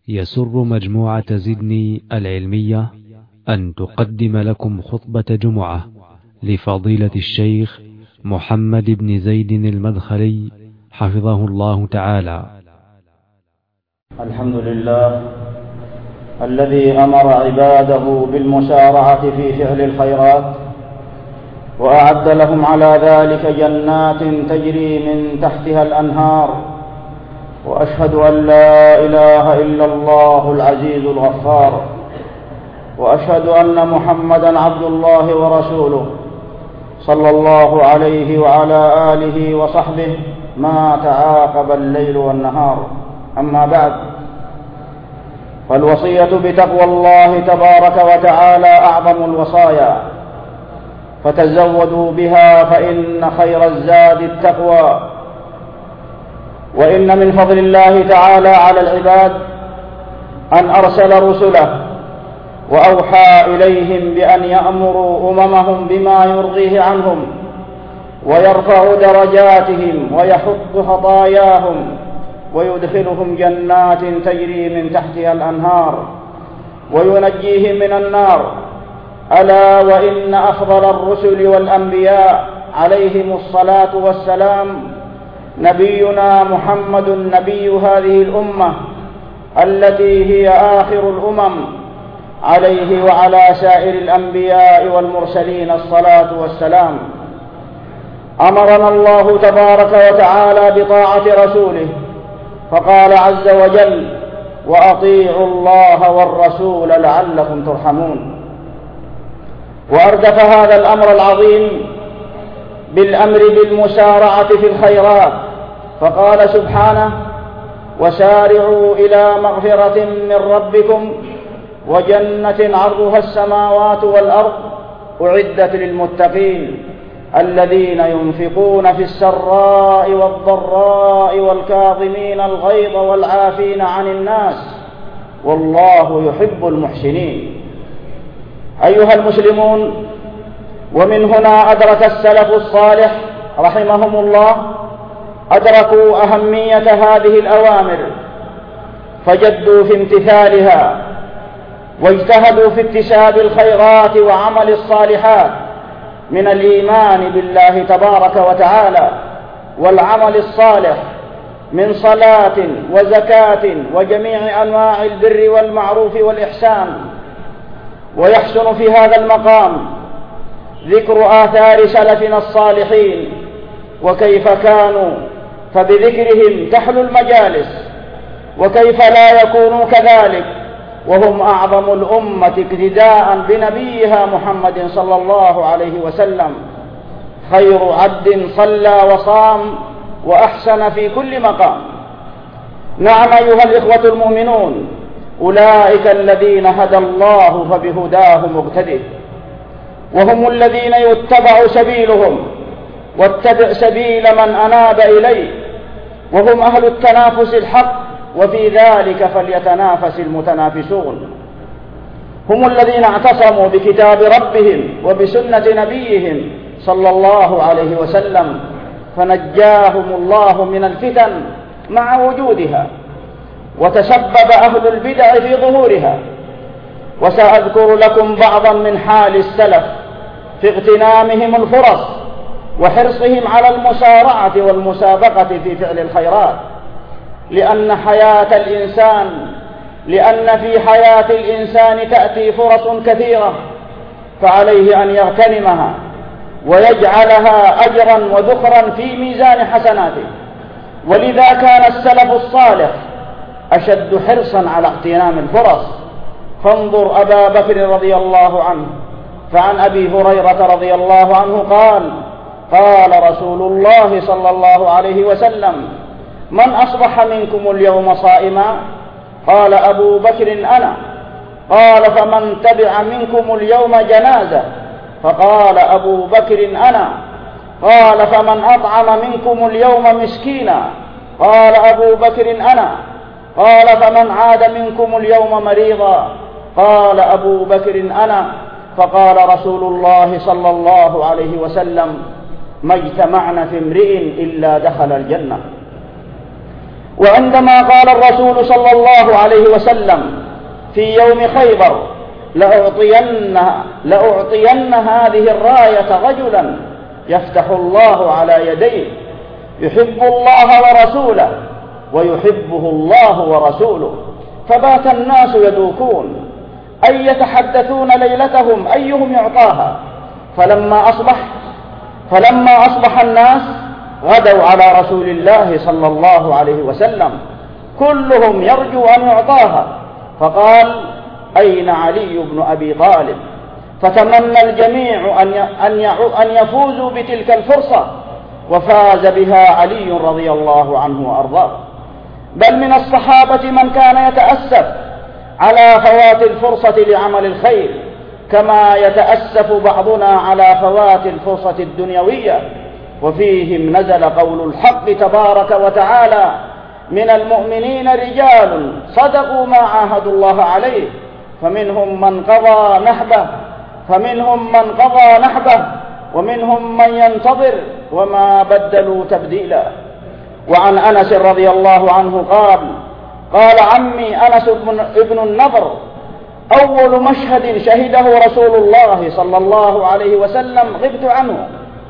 يسر مجموعة زدني العلمية أن تقدم لكم خطبة جمعة لفضيلة الشيخ محمد بن زيد المدخلي حفظه الله تعالى. الحمد لله الذي أمر عباده بالمسارعة في فعل الخيرات، وأعد لهم على ذلك جنات تجري من تحتها الأنهار، وأشهد أن لا إله إلا الله العزيز الغفار، وأشهد أن محمدًا عبد الله ورسوله صلى الله عليه وعلى آله وصحبه ما تعاقب الليل والنهار. أما بعد، فالوصية بتقوى الله تبارك وتعالى أعظم الوصايا، فتزودوا بها فإن خير الزاد التقوى. وإن من فضل الله تعالى على العباد أن أرسل رسله وأوحى إليهم بأن يأمروا أممهم بما يرضيه عنهم ويرفع درجاتهم ويحط خطاياهم ويدخلهم جنات تجري من تحتها الأنهار وينجيهم من النار. ألا وإن أفضل الرسل والأنبياء عليهم الصلاة والسلام نبينا محمد نبي هذه الأمة التي هي آخر الأمم، عليه وعلى سائر الأنبياء والمرسلين الصلاة والسلام. أمرنا الله تبارك وتعالى بطاعة رسوله، فقال عز وجل: وأطيعوا الله والرسول لعلكم ترحمون. وأردف هذا الأمر العظيم بالأمر بالمسارعة في الخيرات، فقال سبحانه: وسارعوا إلى مغفرة من ربكم وجنة عرضها السماوات والأرض أعدت للمتقين الذين ينفقون في السراء والضراء والكاظمين الغيظ والعافين عن الناس والله يحب المحسنين. أيها المسلمون، ومن هنا أدرك السلف الصالح رحمهم الله أدركوا أهمية هذه الأوامر، فجدوا في امتثالها واجتهدوا في اكتساب الخيرات وعمل الصالحات من الإيمان بالله تبارك وتعالى والعمل الصالح من صلاة وزكاة وجميع أنواع البر والمعروف والإحسان. ويحسن في هذا المقام ذكر آثار سلفنا الصالحين وكيف كانوا، فبذكرهم تحلو المجالس، وكيف لا يكونوا كذلك وهم أعظم الأمة اقتداء بنبيها محمد صلى الله عليه وسلم، خير عبد صلى وصام وأحسن في كل مقام. نعم أيها الإخوة المؤمنون، أولئك الذين هدى الله فبهداه مقتدئ، وهم الذين يتبع سبيلهم واتبع سبيل من أناب إليه، وهم أهل التنافس الحق، وفي ذلك فليتنافس المتنافسون. هم الذين اعتصموا بكتاب ربهم وبسنة نبيهم صلى الله عليه وسلم، فنجاهم الله من الفتن مع وجودها، وتسبب أهل البدع في ظهورها. وسأذكر لكم بعضا من حال السلف في اغتنامهم الفرص وحرصهم على المسارعة والمسابقة في فعل الخيرات، لأن في حياة الإنسان تأتي فرص كثيرة، فعليه أن يغتنمها ويجعلها أجرا وذخرا في ميزان حسناته. ولذا كان السلف الصالح أشد حرصا على اغتنام الفرص. فانظر أبا بكر رضي الله عنه، فعن أبي هريرة رضي الله عنه قال رسول الله صلى الله عليه وسلم: من أصبح منكم اليوم صائما؟ قال أبو بكر: أنا. قال: فمن تبع منكم اليوم جنازة؟ فقال أبو بكر: أنا. قال: فمن أطعم منكم اليوم مسكينا؟ قال أبو بكر: أنا. قال: فمن عاد منكم اليوم مريضا؟ قال أبو بكر: أنا. فقال رسول الله صلى الله عليه وسلم: ما اجتمعنا في امرئ إلا دخل الجنة. وعندما قال الرسول صلى الله عليه وسلم في يوم خيبر: لأعطين هذه الراية رجلا يفتح الله على يديه يحب الله ورسوله ويحبه الله ورسوله، فبات الناس يدوكون أي يتحدثون ليلتهم أيهم يعطاها. فلما أصبح الناس غدوا على رسول الله صلى الله عليه وسلم كلهم يرجو أن يعطاها، فقال: أين علي بن أبي طالب؟ فتمنى الجميع أن يفوزوا بتلك الفرصة، وفاز بها علي رضي الله عنه وأرضاه. بل من الصحابة من كان يتأسف على فوات الفرصة لعمل الخير، كما يتأسف بعضنا على فوات الفرصة الدنيوية. وفيهم نزل قول الحق تبارك وتعالى: من المؤمنين رجال صدقوا ما عاهدوا الله عليه فمنهم من قضى نحبه ومنهم من ينتظر وما بدلوا تبديلا. وعن أنس رضي الله عنه قال عمي أنس ابن النضر: أول مشهد شهده رسول الله صلى الله عليه وسلم غبت عنه،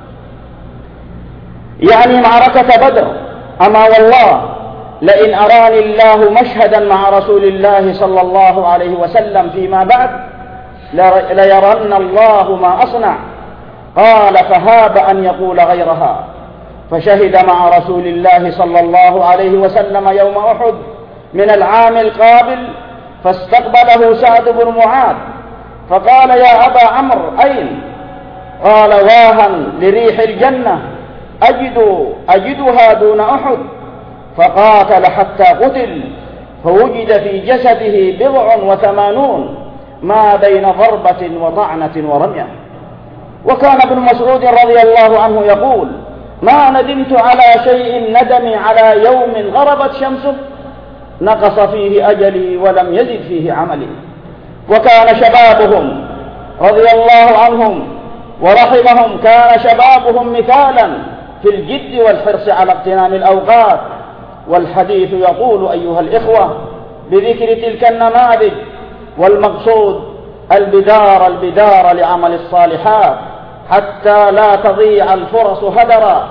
يعني معركة بدر. أما والله لئن أراني الله مشهدا مع رسول الله صلى الله عليه وسلم فيما بعد ليرن الله ما أصنع. قال: فهاب أن يقول غيرها. فشهد مع رسول الله صلى الله عليه وسلم يوم أحد من العام القابل، فاستقبله سعد بن معاذ فقال: يا أبا عمرو أين؟ قال: واها لريح الجنة أجدها دون أحد. فقاتل حتى قتل، فوجد في جسده 87 ما بين ضربة وطعنة ورمية. وكان ابن مسعود رضي الله عنه يقول: ما ندمت على شيء ندمي على يوم غربت شمسه نقص فيه أجلي ولم يزد فيه عملي. وكان شبابهم رضي الله عنهم ورحمهم كان شبابهم مثالا في الجد والحرص على اغتنام الأوقات. والحديث يقول أيها الإخوة بذكر تلك النماذج، والمقصود البدار لعمل الصالحات حتى لا تضيع الفرص هدرا.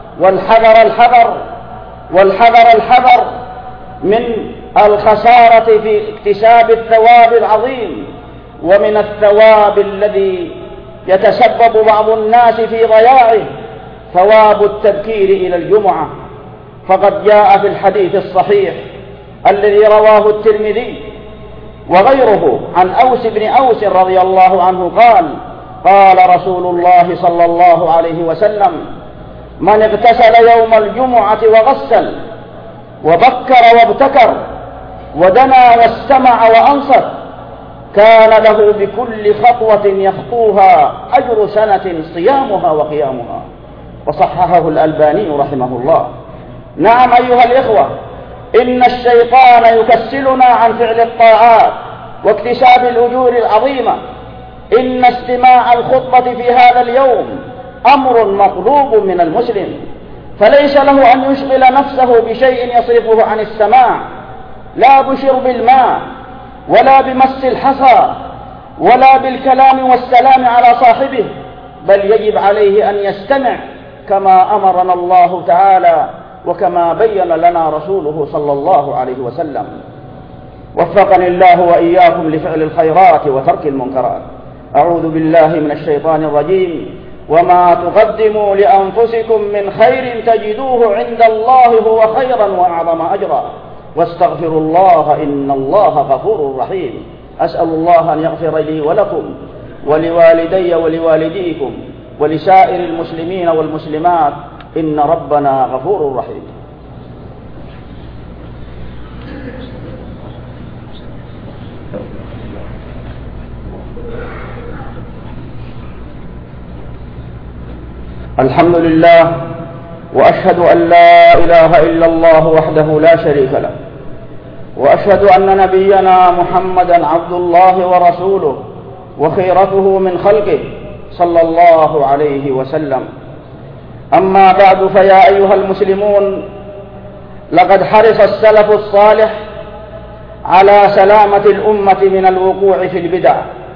والحذر من الخسارة في اكتساب الثواب العظيم، ومن الثواب الذي يتسبب بعض الناس في ضياعه ثواب التبكير إلى الجمعة. فقد جاء في الحديث الصحيح الذي رواه الترمذي وغيره عن أوس بن أوس رضي الله عنه قال رسول الله صلى الله عليه وسلم: من اغتسل يوم الجمعة وغسل وبكر وابتكر ودنا واستمع وأنصت كان له بكل خطوة يخطوها أجر سنة صيامها وقيامها. وصححه الألباني رحمه الله. نعم أيها الإخوة، إن الشيطان يكسلنا عن فعل الطاعات واكتساب الأجور العظيمة. إن استماع الخطبة في هذا اليوم أمر مطلوب من المسلم، فليس له أن يشغل نفسه بشيء يصرفه عن السماع، لا بشرب الماء ولا بمس الحصى ولا بالكلام والسلام على صاحبه، بل يجب عليه أن يستمع كما أمرنا الله تعالى وكما بين لنا رسوله صلى الله عليه وسلم. وفقني الله وإياكم لفعل الخيرات وترك المنكرات. أعوذ بالله من الشيطان الرجيم. وما تقدموا لأنفسكم من خير تجدوه عند الله هو خيرا وأعظم أجرا واستغفروا الله إن الله غفور رحيم. أسأل الله أن يغفر لي ولكم ولوالدي ولوالديكم ولسائر المسلمين والمسلمات إن ربنا غفور رحيم. الحمد لله، وأشهد أن لا إله إلا الله وحده لا شريك له، وأشهد أن نبينا محمدا عبد الله ورسوله وخيرته من خلقه صلى الله عليه وسلم. أما بعد، فيا أيها المسلمون، لقد حرص السلف الصالح على سلامة الأمة من الوقوع في البدع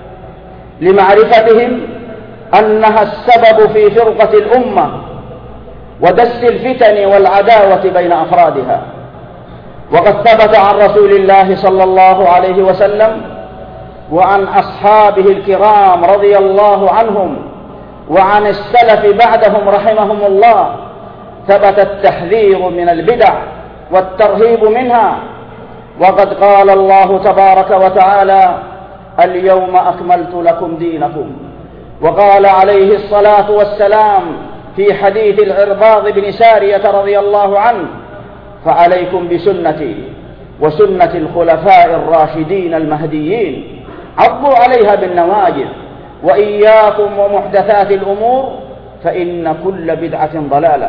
لمعرفتهم أنها السبب في فرقة الأمة ودس الفتن والعداوة بين أفرادها. وقد ثبت عن رسول الله صلى الله عليه وسلم وعن أصحابه الكرام رضي الله عنهم وعن السلف بعدهم رحمهم الله ثبت التحذير من البدع والترهيب منها. وقد قال الله تبارك وتعالى: اليوم أكملت لكم دينكم. وقال عليه الصلاة والسلام في حديث العرباض بن سارية رضي الله عنه: فعليكم بسنتي وسنة الخلفاء الراشدين المهديين عضوا عليها بالنواجذ وإياكم ومحدثات الأمور فإن كل بدعة ضلالة.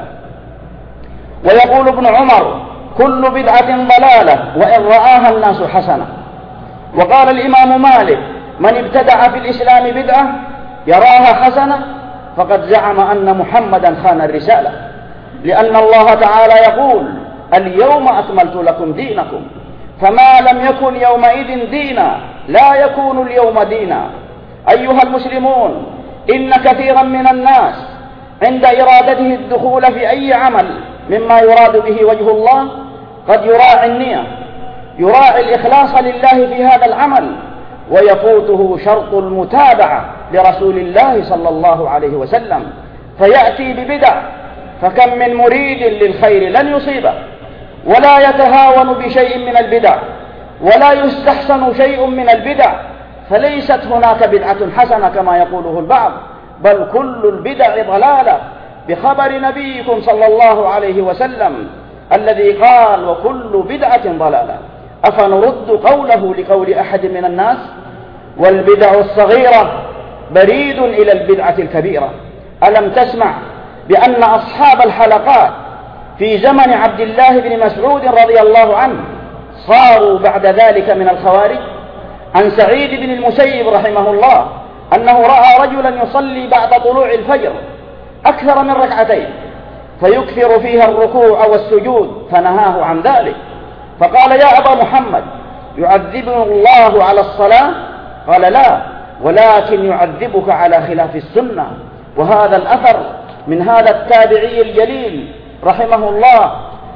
ويقول ابن عمر: كل بدعة ضلالة وإن رآها الناس حسنة. وقال الإمام مالك: من ابتدع في الإسلام بدعة يراها حسنة فقد زعم أن محمدا خان الرسالة، لأن الله تعالى يقول: اليوم أكملت لكم دينكم، فما لم يكن يومئذ دينا لا يكون اليوم دينا. أيها المسلمون، إن كثيرا من الناس عند إرادته الدخول في أي عمل مما يراد به وجه الله قد يراعي النية، يراعي الإخلاص لله في هذا العمل، ويفوته شرط المتابعة لرسول الله صلى الله عليه وسلم فيأتي ببدع. فكم من مريد للخير لن يصيبه، ولا يتهاون بشيء من البدع، ولا يستحسن شيء من البدع، فليست هناك بدعة حسنة كما يقوله البعض، بل كل البدع ضلالة، بخبر نبيكم صلى الله عليه وسلم الذي قال: وكل بدعة ضلالة. أفنرد قوله لقول أحد من الناس؟ والبدع الصغيرة بريد إلى البدعة الكبيرة. ألم تسمع بأن أصحاب الحلقات في زمن عبد الله بن مسعود رضي الله عنه صاروا بعد ذلك من الخوارج؟ عن سعيد بن المسيب رحمه الله أنه رأى رجلا يصلي بعد طلوع الفجر أكثر من ركعتين فيكثر فيها الركوع والسجود، فنهاه عن ذلك. فقال: يا أبا محمد، يعذبه الله على الصلاة؟ قال: لا، ولكن يعذبك على خلاف السنة. وهذا الأثر من هذا التابعي الجليل رحمه الله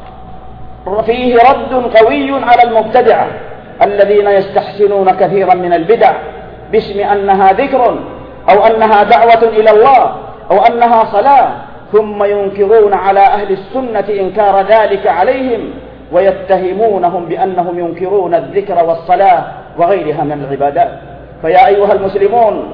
فيه رد قوي على المبتدعة الذين يستحسنون كثيرا من البدع باسم أنها ذكر أو أنها دعوة إلى الله أو أنها صلاة، ثم ينكرون على أهل السنة إنكار ذلك عليهم ويتهمونهم بأنهم ينكرون الذكر والصلاة وغيرها من العبادات. فيا أيها المسلمون،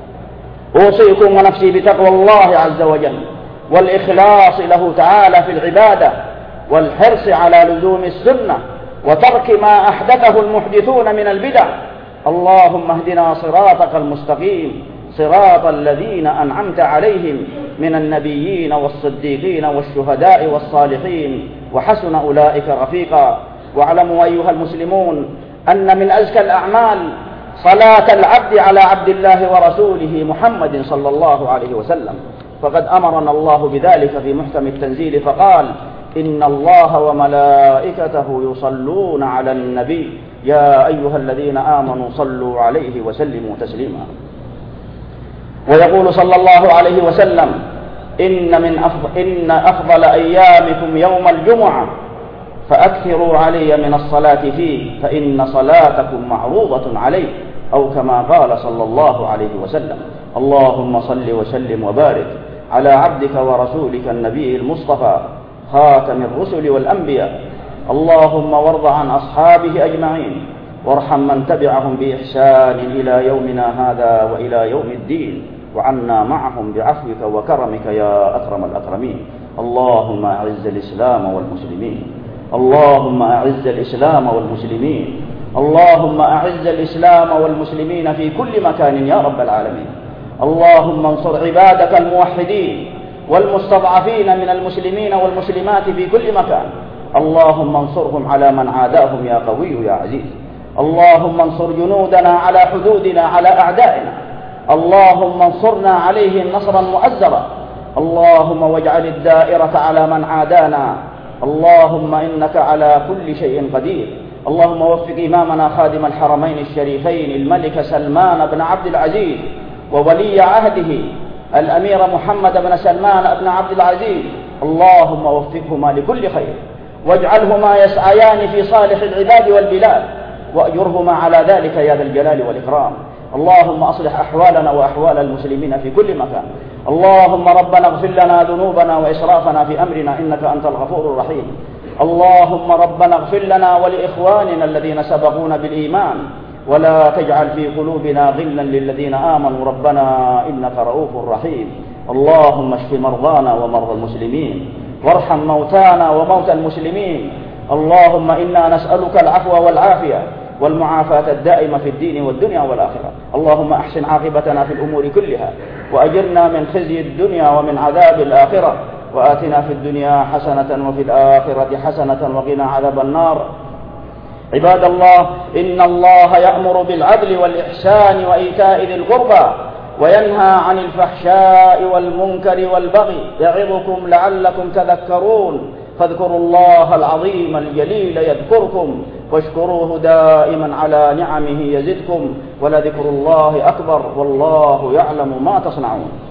أوصيكم ونفسي بتقوى الله عز وجل والإخلاص له تعالى في العبادة، والحرص على لزوم السنة وترك ما أحدثه المحدثون من البدع. اللهم اهدنا صراطك المستقيم، صراط الذين أنعمت عليهم من النبيين والصديقين والشهداء والصالحين وحسن أولئك رفيقا. واعلموا أيها المسلمون أن من أزكى الأعمال صلاة العبد على عبد الله ورسوله محمد صلى الله عليه وسلم، فقد أمرنا الله بذلك في محكم التنزيل فقال: إن الله وملائكته يصلون على النبي يا أيها الذين آمنوا صلوا عليه وسلموا تسليما. ويقول صلى الله عليه وسلم: إن أفضل أيامكم يوم الجمعة فأكثروا علي من الصلاة فيه فإن صلاتكم معروضة عليه، أو كما قال صلى الله عليه وسلم. اللهم صل وسلم وبارك على عبدك ورسولك النبي المصطفى خاتم الرسل والأنبياء. اللهم وارض عن أصحابه أجمعين، وارحم من تبعهم بإحسان إلى يومنا هذا وإلى يوم الدين، وعنا معهم بعفوك وكرمك يا أكرم الأكرمين. اللهم أعز الإسلام والمسلمين، اللهم أعز الإسلام والمسلمين، اللهم أعز الإسلام والمسلمين في كل مكان يا رب العالمين. اللهم انصر عبادك الموحدين والمستضعفين من المسلمين والمسلمات في كل مكان. اللهم انصرهم على من عاداهم يا قوي يا عزيز. اللهم انصر جنودنا على حدودنا على أعدائنا. اللهم انصرنا عليهم نصرا مؤزرا. اللهم واجعل الدائرة على من عادانا اللهم إنك على كل شيء قدير. اللهم وفق إمامنا خادم الحرمين الشريفين الملك سلمان بن عبد العزيز وولي عهده الأمير محمد بن سلمان بن عبد العزيز، اللهم وفقهما لكل خير، واجعلهما يسعيان في صالح العباد والبلاد، وأجرهما على ذلك يا ذا الجلال والإكرام. اللهم أصلح أحوالنا وأحوال المسلمين في كل مكان. اللهم ربنا اغفر لنا ذنوبنا وإسرافنا في أمرنا إنك أنت الغفور الرحيم. اللهم ربنا اغفر لنا ولإخواننا الذين سبقونا بالإيمان، ولا تجعل في قلوبنا غلا للذين آمنوا ربنا إنك رؤوف رحيم. اللهم اشف مرضانا ومرضى المسلمين، وارحم موتانا وموتى المسلمين. اللهم إنا نسألك العفو والعافية والمعافاة الدائمة في الدين والدنيا والآخرة. اللهم أحسن عاقبتنا في الأمور كلها، وأجرنا من خزي الدنيا ومن عذاب الآخرة، وآتنا في الدنيا حسنة وفي الآخرة حسنة وقنا عذاب النار. عباد الله، إن الله يأمر بالعدل والإحسان وإيتاء ذي القربى، وينهى عن الفحشاء والمنكر والبغي، يعظكم لعلكم تذكرون. فاذكروا الله العظيم الجليل يذكركم، واشكروه دائما على نعمه يزدكم، ولذكر الله أكبر، والله يعلم ما تصنعون.